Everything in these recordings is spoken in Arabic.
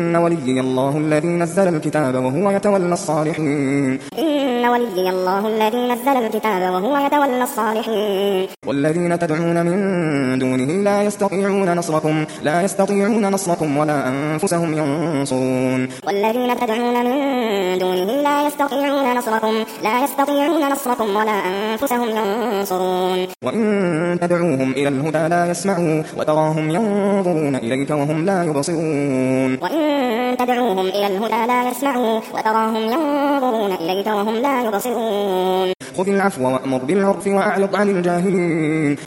إن وليي الله الذي نزل الكتاب وهو يتولى الصالحين إن وليي الله الذي نزل الكتاب وهو يتولى الصالحين والذين تدعون من دونه لا يستطيعون نصركم ولا أنفسهم ينصرون والذين تدعون من دونه لا يستطيعون نصركم ولا أنفسهم ينصرون وإن تدعوهم إلى الهدى لا يسمعوا وتراهم ينظرون إليك وهم لا يبصرون وإن تدعوهم إلى الهدى لا يسمعوا وتراهم ينظرون إليك وهم لا يبصرون خذ العفو وأمر بالعرف وأعرض عن الجاهلين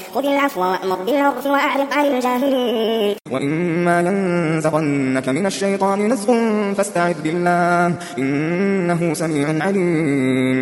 وإما ينزغنك من الشيطان نزغ فاستعذ بالله إنه سميع عليم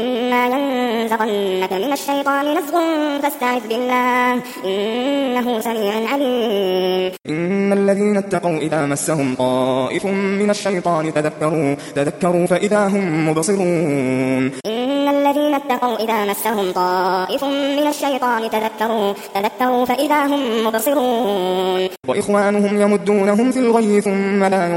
إن الذين اتقوا إذا مسهم طائف من الشيطان تذكروا فإذا هم مبصرون الذين اتقوا إذا مسهم طائف من الشيطان تذكروا فإذا هم مبصرون وإخوانهم يمدونهم في الغي ثم لا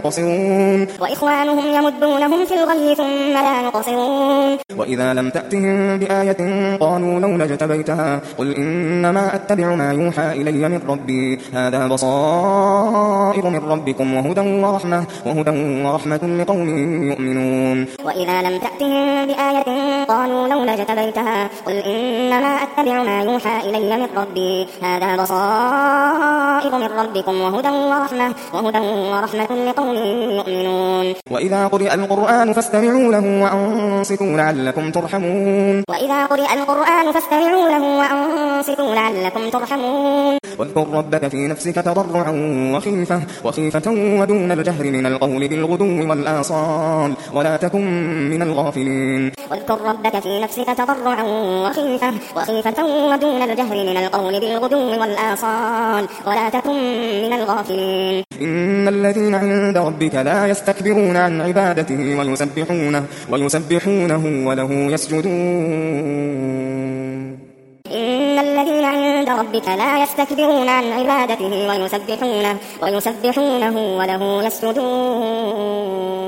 يقصرون وإذا لم تأتهم بآية قالوا لولا اجتبيتها قل إنما أتبع ما يوحى إلي من ربي هذا بصائر من ربكم وهدى ورحمة لقوم يؤمنون وإذا لم تأتهم بآية قالوا لولا اجتبيتها قل إنما أتبع ما يوحى إلي من ربي هذا بصائر من ربكم وهدى ورحمة لقوم يؤمنون وإذا قرئ القرآن فاستمعوا له وأنصتوا لعلكم ترحمون واذكر ربك في نفسك تضرعا وخيفة ودون الجهر من القول بالغدو والآصال ولا تكن من الغافلين واذكر ربك في نفسك تضرعا وخيفة ودون الجهر من القول بالغدو والآصال ولا تكن من الغافلين إن الذين عند ربك لا يستكبرون عن عبادته ويسبحونه وله يسجدون إن الذين عند ربك لا يستكبرون عن عبادته ويسبحونه وله يسجدون